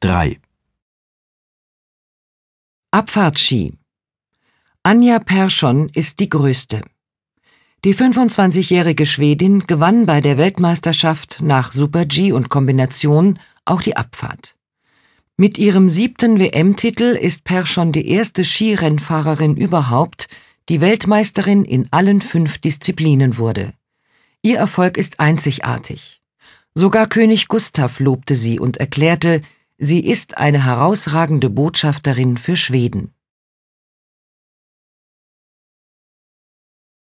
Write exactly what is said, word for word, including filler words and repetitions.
drei. Abfahrtski. Anja Persson ist die Größte. Die fünfundzwanzigjährige Schwedin gewann bei der Weltmeisterschaft nach Super-G und Kombination auch die Abfahrt. Mit ihrem siebten W M-Titel ist Persson die erste Skirennfahrerin überhaupt, die Weltmeisterin in allen fünf Disziplinen wurde. Ihr Erfolg ist einzigartig. Sogar König Gustav lobte sie und erklärte, sie ist eine herausragende Botschafterin für Schweden.